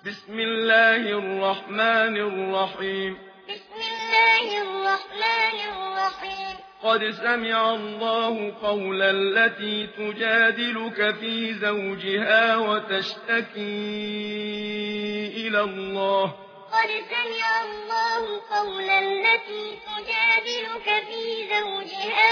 بسم الله الرحمن الرحيم بسم الله الرحمن الرحيم قد سمع الله قول التي تجادلك في زوجها وتشتكي إلى الله قد سمع الله قول التي تجادلك في زوجها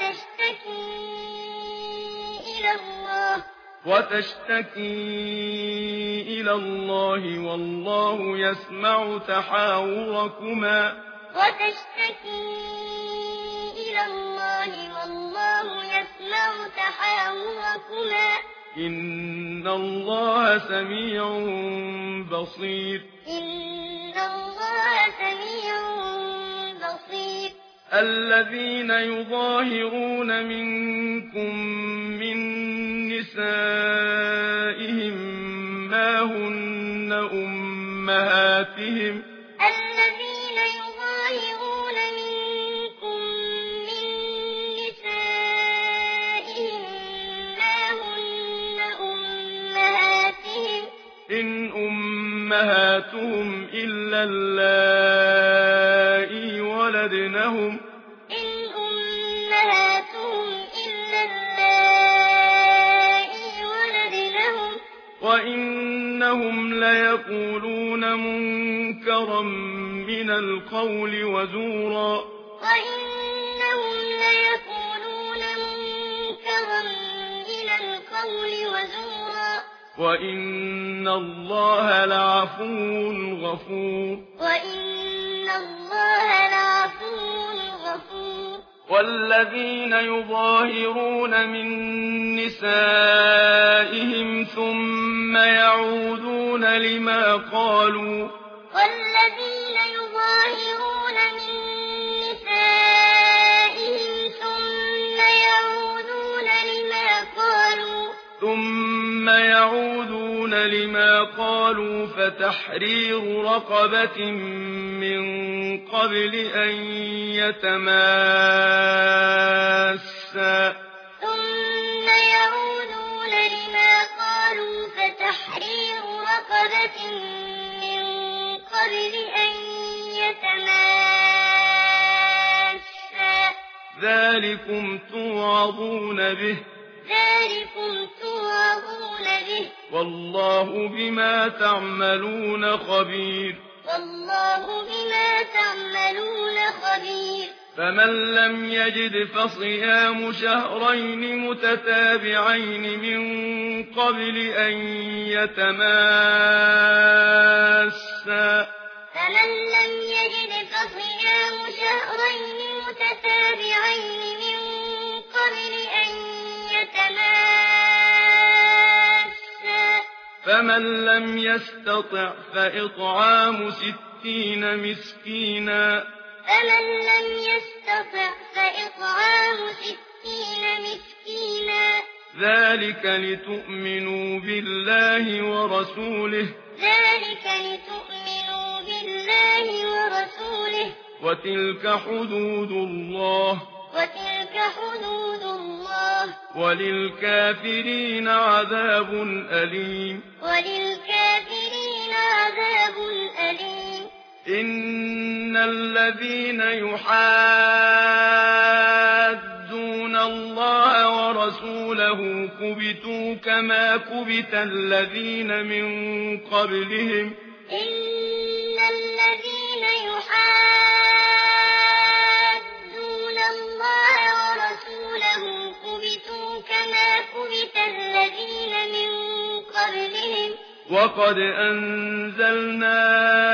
وتشتكي إلى الله والله يسمع تحاوركما إن الله سميع بصير الذين يظاهرون منكم من نسائهم ما هن أمهاتهم إن أمهاتهم إلا اللائي ولدنهم وإنهم ليقولون منكرا من القول وزورا وإن الله لعفو غفور والذين يظاهرون من نسائهم ثم يعودون لما قالوا فتحرير رقبة من قبل أن يتماسا ذلكم توعظون به والله بما تعملون خبير فمن لم يجد فصيام شهرين متتابعين من قبل أن يتماسا فمن لم يستطع فإطعام 60 مسكينا ذلك لتؤمنوا بالله ورسوله وتلك حدود الله وللكافرين عذاب أليم إن الذين يحادون الله ورسوله كبتوا كما كبت الذين من قبلهم وقد أنزلنا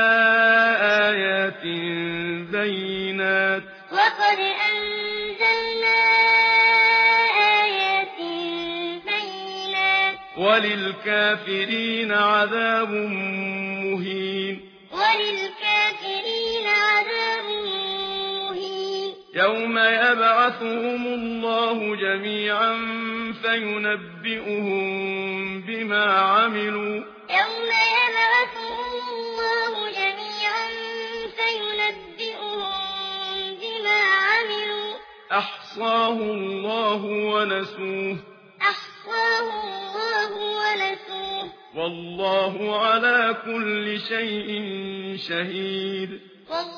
آيات بينات وللكافرين عذاب مهين يوم يبعثهم الله جميعا فينبئهم بما عملوا أحصاه الله ونسوه والله على كل شيء شهيد.